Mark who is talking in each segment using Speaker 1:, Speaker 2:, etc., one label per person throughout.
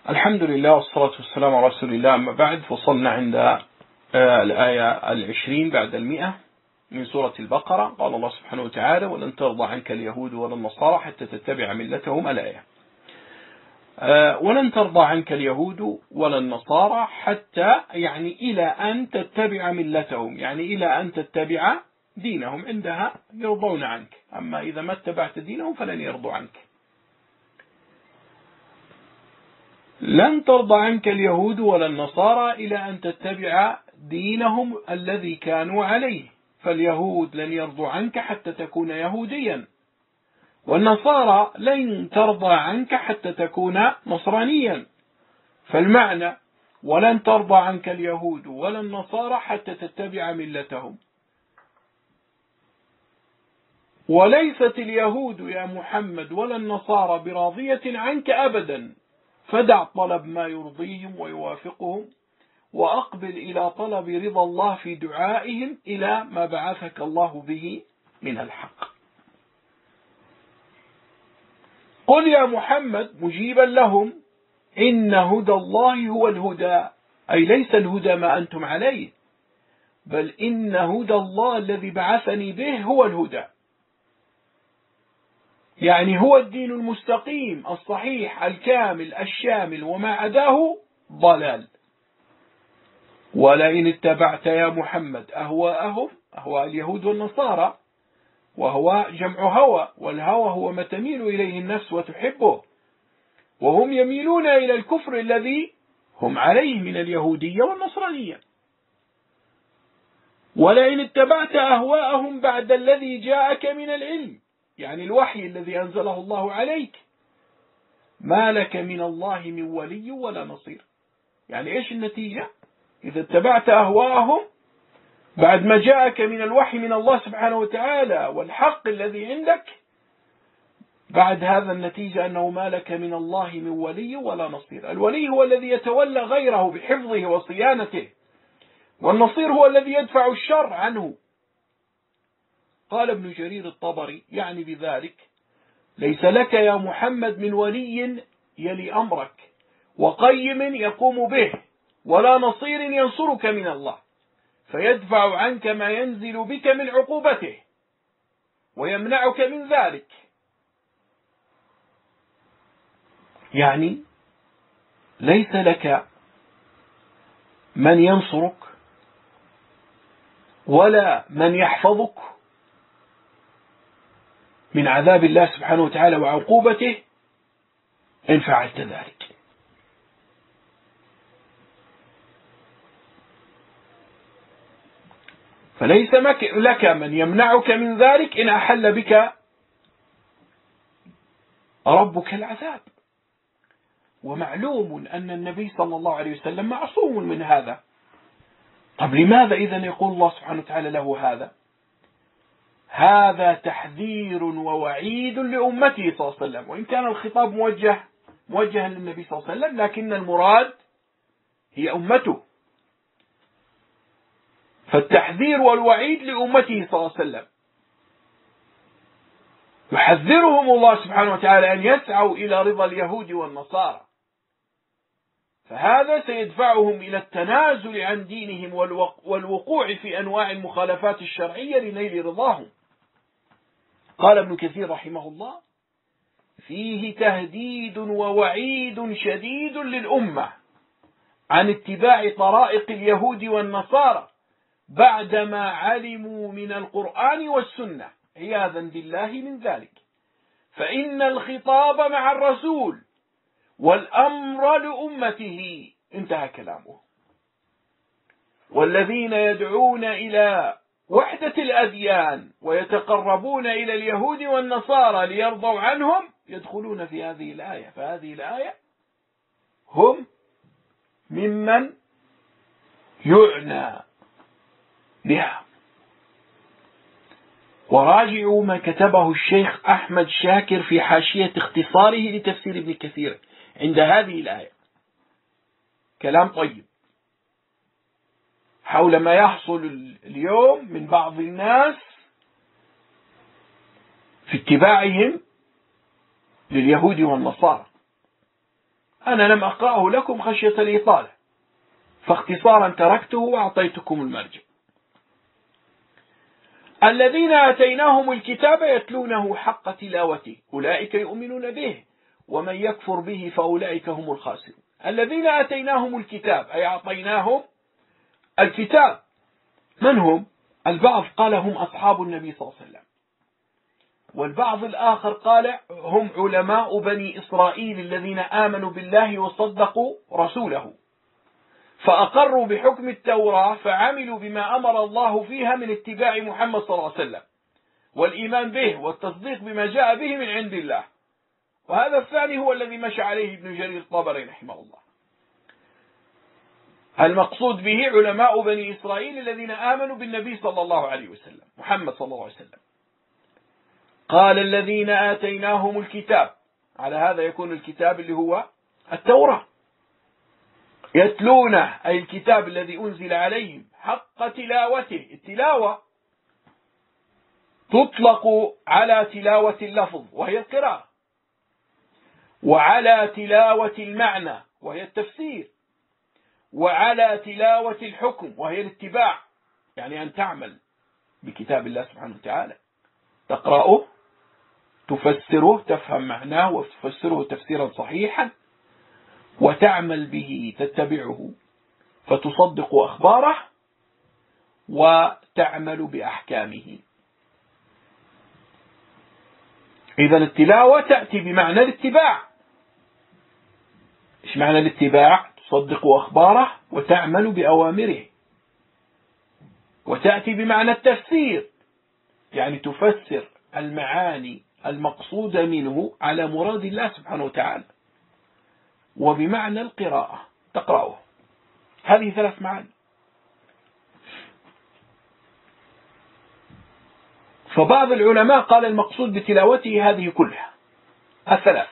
Speaker 1: الحمد لله والصلاة والسلام على رسول الله. أما بعد، وصلنا عند الآية 20 بعد 100 من سورة البقرة. قال الله سبحانه وتعالى: ولن ترضى عنك اليهود ولا النصارى حتى تتبع ملتهم. الآية ولن ترضى عنك اليهود ولا النصارى حتى، يعني إلى أن تتبع ملتهم، يعني إلى أن تتبع دينهم، عندها يرضون عنك. أما إذا ما اتبعت دينهم فلن يرضوا عنك. لن ترضى عنك اليهود ولا النصارى إلى أن تتبع دينهم الذي كانوا عليه. فاليهود لن يرضوا عنك حتى تكون يهوديا، والنصارى لن ترضى عنك حتى تكون نصرانيا. فالمعنى: ولن ترضى عنك اليهود ولا النصارى حتى تتبع ملتهم. وليست اليهود يا محمد ولا النصارى براضية عنك أبدا، فدع طلب ما يرضيهم ويوافقهم، وأقبل إلى طلب رضا الله في دعائهم إلى ما بعثك الله به من الحق. قل يا محمد مجيبا لهم: إن هدى الله هو الهدى، أي ليس الهدى ما أنتم عليه، بل إن هدى الله الذي بعثني به هو الهدى، يعني هو الدين المستقيم الصحيح الكامل الشامل، وما عداه ضلال. ولئن اتبعت يا محمد أهواءهم، أهواء اليهود والنصارى، وهو جمع هوى، والهوى هو ما تميل إليه النفس وتحبه، وهم يميلون إلى الكفر الذي هم عليه من اليهودية والنصرانية. ولئن اتبعت أهواءهم بعد الذي جاءك من العلم، يعني الوحي الذي أنزله الله عليك، ما لك من الله من ولي ولا نصير. يعني إيش النتيجة؟ إذا اتبعت أهواءهم بعد ما جاءك من الوحي من الله سبحانه وتعالى والحق الذي عندك، بعد هذا النتيجة أنه ما لك من الله من ولي ولا نصير. الولي هو الذي يتولى غيره بحفظه وصيانته، والنصير هو الذي يدفع الشر عنه. قال ابن جرير الطبري يعني بذلك: ليس لك يا محمد من ولي يلي أمرك وقيم يقوم به، ولا نصير ينصرك من الله فيدفع عنك ما ينزل بك من عقوبته ويمنعك من ذلك. يعني ليس لك من ينصرك ولا من يحفظك من عذاب الله سبحانه وتعالى وعقوبته إن فعلت ذلك. فليس لك من يمنعك من ذلك إن أحل بك ربك العذاب. ومعلوم أن النبي صلى الله عليه وسلم معصوم من هذا. طب لماذا إذن يقول الله سبحانه وتعالى له هذا؟ هذا تحذير ووعيد لأمته صلى الله عليه وسلم، وإن كان الخطاب موجها للنبي صلى الله عليه وسلم، لكن المراد هي أمته. فالتحذير والوعيد لأمته صلى الله عليه وسلم، يحذرهم الله سبحانه وتعالى أن يسعوا إلى رضا اليهود والنصارى، فهذا سيدفعهم إلى التنازل عن دينهم والوقوع في أنواع المخالفات الشرعية لنيل رضاهم. قال ابن كثير رحمه الله: فيه تهديد ووعيد شديد للأمة عن اتباع طرائق اليهود والنصارى بعدما علموا من القرآن والسنة، عياذا بالله من ذلك. فإن الخطاب مع الرسول والأمر لأمته. انتهى كلامه. والذين يدعون إلى وحدة الأديان ويتقربون إلى اليهود والنصارى ليرضوا عنهم يدخلون في هذه الآية. فهذه الآية هم ممن يعنى بها. وراجعوا ما كتبه الشيخ أحمد شاكر في حاشية اختصاره لتفسير ابن كثير عند هذه الآية. كلام طيب حول ما يحصل اليوم من بعض الناس في اتباعهم لليهود والنصارى. أنا لم أقرأه لكم خشية الإطالة، فاختصارا تركته وأعطيتكم المرجع. الذين آتيناهم الكتاب يتلونه حق تلاوته أولئك يؤمنون به ومن يكفر به فأولئك هم الخاسرون. الذين آتيناهم الكتاب أي أعطيناهم الكتاب، من هم؟ البعض قال هم أصحاب النبي صلى الله عليه وسلم، والبعض الآخر قال هم علماء بني إسرائيل الذين آمنوا بالله وصدقوا رسوله، فأقروا بحكم التوراة فعملوا بما أمر الله فيها من اتباع محمد صلى الله عليه وسلم والإيمان به والتصديق بما جاء به من عند الله. وهذا الثاني هو الذي مشى عليه ابن جرير الطبري رحمه الله. المقصود به علماء بني إسرائيل الذين آمنوا بالنبي صلى الله عليه وسلم محمد صلى الله عليه وسلم. قال الذين آتيناهم الكتاب، على هذا يكون الكتاب اللي هو التوراة، يتلونه أي الكتاب الذي أنزل عليهم حق تلاوته. التلاوة تطلق على تلاوة اللفظ وهي القراءة، وعلى تلاوة المعنى وهي التفسير، وعلى تلاوة الحكم وهي الاتباع، يعني أن تعمل بكتاب الله سبحانه وتعالى، تقرأه تفسره تفهم معناه وتفسره تفسيرا صحيحا وتعمل به تتبعه فتصدق أخباره وتعمل بأحكامه. إذا التلاوة تأتي بمعنى الاتباع. إيش معنى الاتباع؟ تصدق أخباره وتعمل بأوامره. وتأتي بمعنى التفسير، يعني تفسر المعاني المقصودة منه على مراد الله سبحانه وتعالى. وبمعنى القراءة تقرأه. هذه ثلاث معاني. فبعض العلماء قال المقصود بتلاوته هذه كلها الثلاث.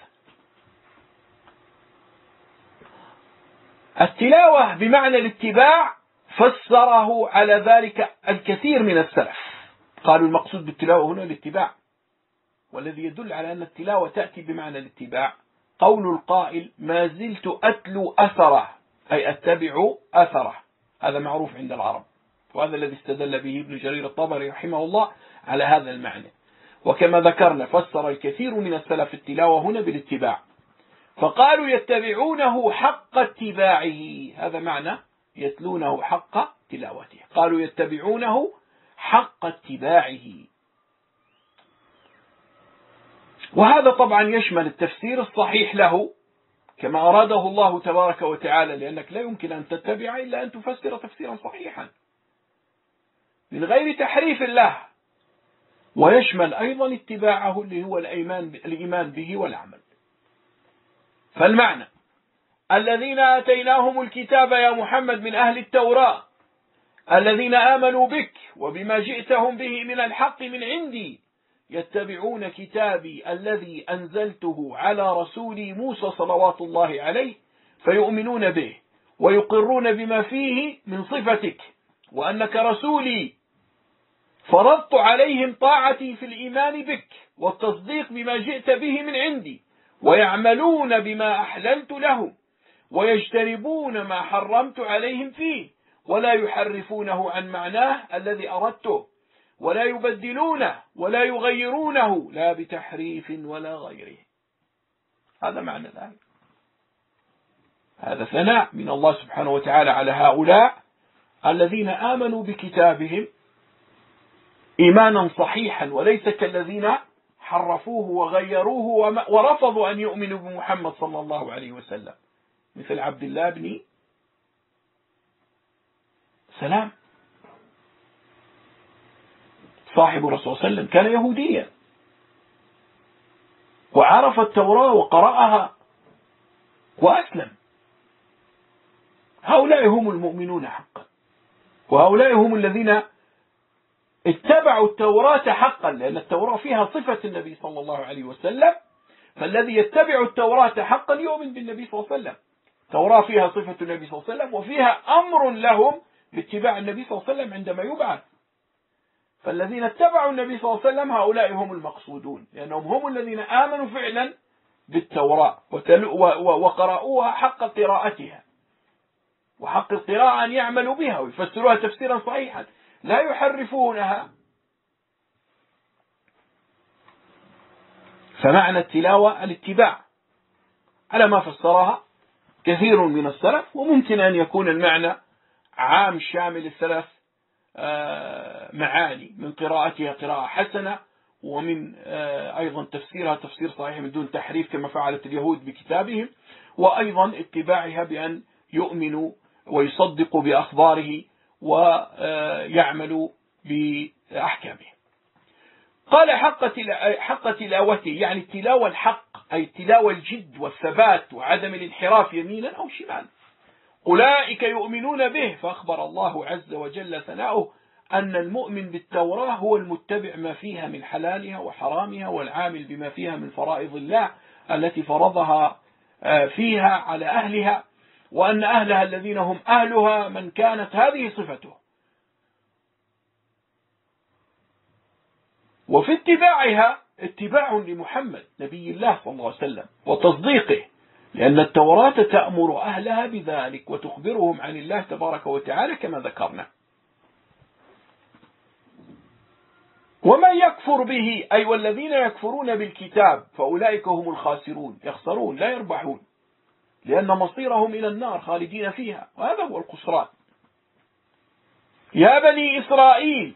Speaker 1: التلاوة بمعنى الاتباع فسره على ذلك الكثير من السلف، قالوا المقصود بالتلاوة هنا الاتباع. والذي يدل على أن التلاوة تأتي بمعنى الاتباع قول القائل ما زلت أتلو أثره، أي أتبع أثره. هذا معروف عند العرب، وهذا الذي استدل به ابن جرير الطبري رحمه الله على هذا المعنى. وكما ذكرنا فسر الكثير من السلف التلاوة هنا بالاتباع، فقالوا يتبعونه حق اتباعه، هذا معنى يتلونه حق تلاوته، قالوا يتبعونه حق اتباعه. وهذا طبعا يشمل التفسير الصحيح له كما أراده الله تبارك وتعالى، لأنك لا يمكن أن تتبع إلا أن تفسر تفسيرا صحيحا من غير تحريف الله. ويشمل أيضا اتباعه اللي هو الإيمان به والعمل. فالمعنى الذين آتيناهم الكتاب يا محمد من أهل التوراة الذين آمنوا بك وبما جئتهم به من الحق من عندي يتبعون كتابي الذي أنزلته على رسولي موسى صلوات الله عليه فيؤمنون به ويقرون بما فيه من صفتك وأنك رسولي، فرضت عليهم طاعتي في الإيمان بك والتصديق بما جئت به من عندي، ويعملون بما أحللت لهم ويجتنبون ما حرمت عليهم فيه ولا يحرفونه عن معناه الذي أردته ولا يبدلونه ولا يغيرونه لا بتحريف ولا غيره. هذا معنى الآية. هذا ثناء من الله سبحانه وتعالى على هؤلاء الذين آمنوا بكتابهم إيمانا صحيحا، وليس كالذين حرفوه وغيروه ورفضوا أن يؤمنوا بمحمد صلى الله عليه وسلم، مثل عبد الله بن سلام صاحب الرسول صلى الله عليه وسلم، كان يهوديا وعرف التوراة وقرأها وأسلم. هؤلاء هم المؤمنون حقا، وهؤلاء هم الذين اتبعوا التوراة حقا، لأن التوراة فيها صفة النبي صلى الله عليه وسلم، فالذي يتبع التوراة حقا يؤمن بالنبي صلى الله عليه وسلم. التوراة فيها صفة النبي صلى الله عليه وسلم وفيها أمر لهم باتباع النبي صلى الله عليه وسلم عندما يبعث. فالذين اتبعوا النبي صلى الله عليه وسلم هؤلاء هم المقصودون، لأنهم هم الذين آمنوا فعلا بالتوراة وقرأوها حق قراءتها، وحق القراءة أن يعملوا بها ويفسروها تفسيرا صحيحا لا يحرفونها. فمعنى التلاوة الاتباع على ما فسرها كثير من السلف، وممكن أن يكون المعنى عام شامل الثلاث معاني، من قراءتها قراءة حسنة، ومن أيضا تفسيرها تفسير صحيح من دون تحريف كما فعلت اليهود بكتابهم، وأيضا اتباعها بأن يؤمنوا ويصدقوا بأخباره ويعملوا بأحكامه. قال حق تلاوته، يعني التلاوة الحق، أي التلاوة الجد والثبات وعدم الانحراف يمينا أو شمالا. أولئك يؤمنون به، فأخبر الله عز وجل ثناؤه أن المؤمن بالتوراة هو المتبع ما فيها من حلالها وحرامها، والعامل بما فيها من فرائض الله التي فرضها فيها على أهلها، وأن أهلها الذين هم أهلها من كانت هذه صفته. وفي اتباعها اتباع لمحمد نبي الله صلى الله عليه وسلم وتصديقه، لأن التوراة تأمر أهلها بذلك وتخبرهم عن الله تبارك وتعالى كما ذكرنا. ومن يكفر به، أي والذين يكفرون بالكتاب، فأولئك هم الخاسرون، يخسرون لا يربحون، لأن مصيرهم إلى النار خالدين فيها، وهذا هو الخسران. يا بني إسرائيل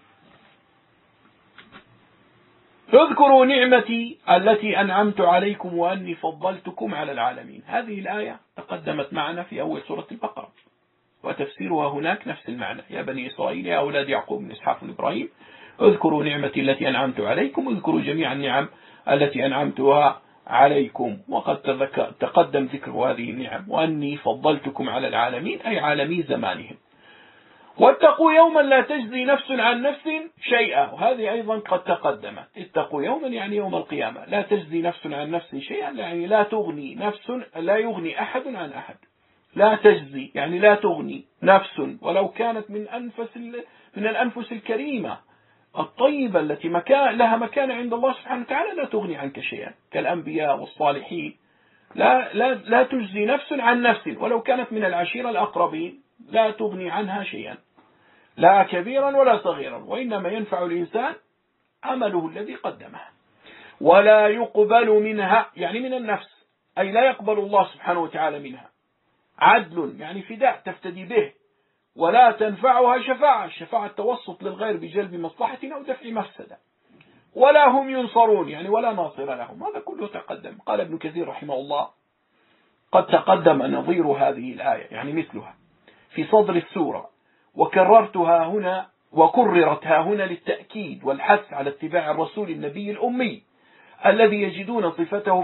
Speaker 1: اذكروا نعمتي التي أنعمت عليكم وأني فضلتكم على العالمين. هذه الآية تقدمت معنا في أول سورة البقرة، وتفسيرها هناك نفس المعنى. يا بني إسرائيل، يا أولاد يعقوب من إسحاق وإبراهيم، اذكروا نعمتي التي أنعمت عليكم، اذكروا جميع النعم التي أنعمتها عليكم. وقد تقدم ذكر هذه النعم، وأني فضلتكم على العالمين، أي عالمي زمانهم. واتقوا يوما لا تجزي نفس عن نفس شيئا، وهذه أيضا قد تقدمت. اتقوا يوما يعني يوم القيامة، لا تجزي نفس عن نفس شيئا، يعني لا تغني نفس، لا يغني أحد عن أحد. لا تجزي يعني لا تغني نفس ولو كانت من الأنفس الكريمة الطيبة التي لها مكان عند الله سبحانه وتعالى، لا تغني عنك شيئا، كالأنبياء والصالحين. لا تجزي نفس عن نفس ولو كانت من العشيرة الأقربين، لا تغني عنها شيئا، لا كبيرا ولا صغيرا، وإنما ينفع الإنسان عمله الذي قدمه. ولا يقبل منها يعني من النفس، أي لا يقبل الله سبحانه وتعالى منها عدل، يعني فداء تفتدي به. ولا تنفعها شفاعة، الشفاعة التوسط للغير بجلب مصلحة أو دفع مفسدة. ولا هم ينصرون، يعني ولا ناصر لهم. هذا كله تقدم. قال ابن كثير رحمه الله: قد تقدم نظير هذه الآية، يعني مثلها في صدر السورة، وكررتها هنا وكررتها هنا للتأكيد والحث على اتباع الرسول النبي الأمي الذي يجدون صفته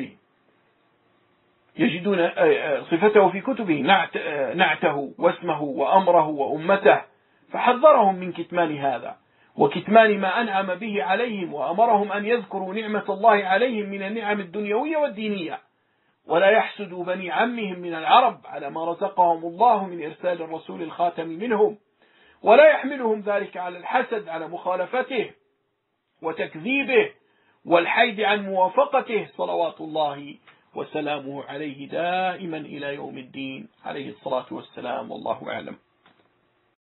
Speaker 1: في كتبه نعته واسمه وأمره وأمته، فحذرهم من كتمان هذا وكتمان ما أنعم به عليهم، وأمرهم أن يذكروا نعمة الله عليهم من النعم الدنيوية والدينية، ولا يحسدوا بني عمهم من العرب على ما رزقهم الله من إرسال الرسول الخاتم منهم، ولا يحملهم ذلك على الحسد على مخالفته وتكذيبه والحيد عن موافقته، صلوات الله وسلامه عليه دائما إلى يوم الدين، عليه الصلاة والسلام، والله أعلم.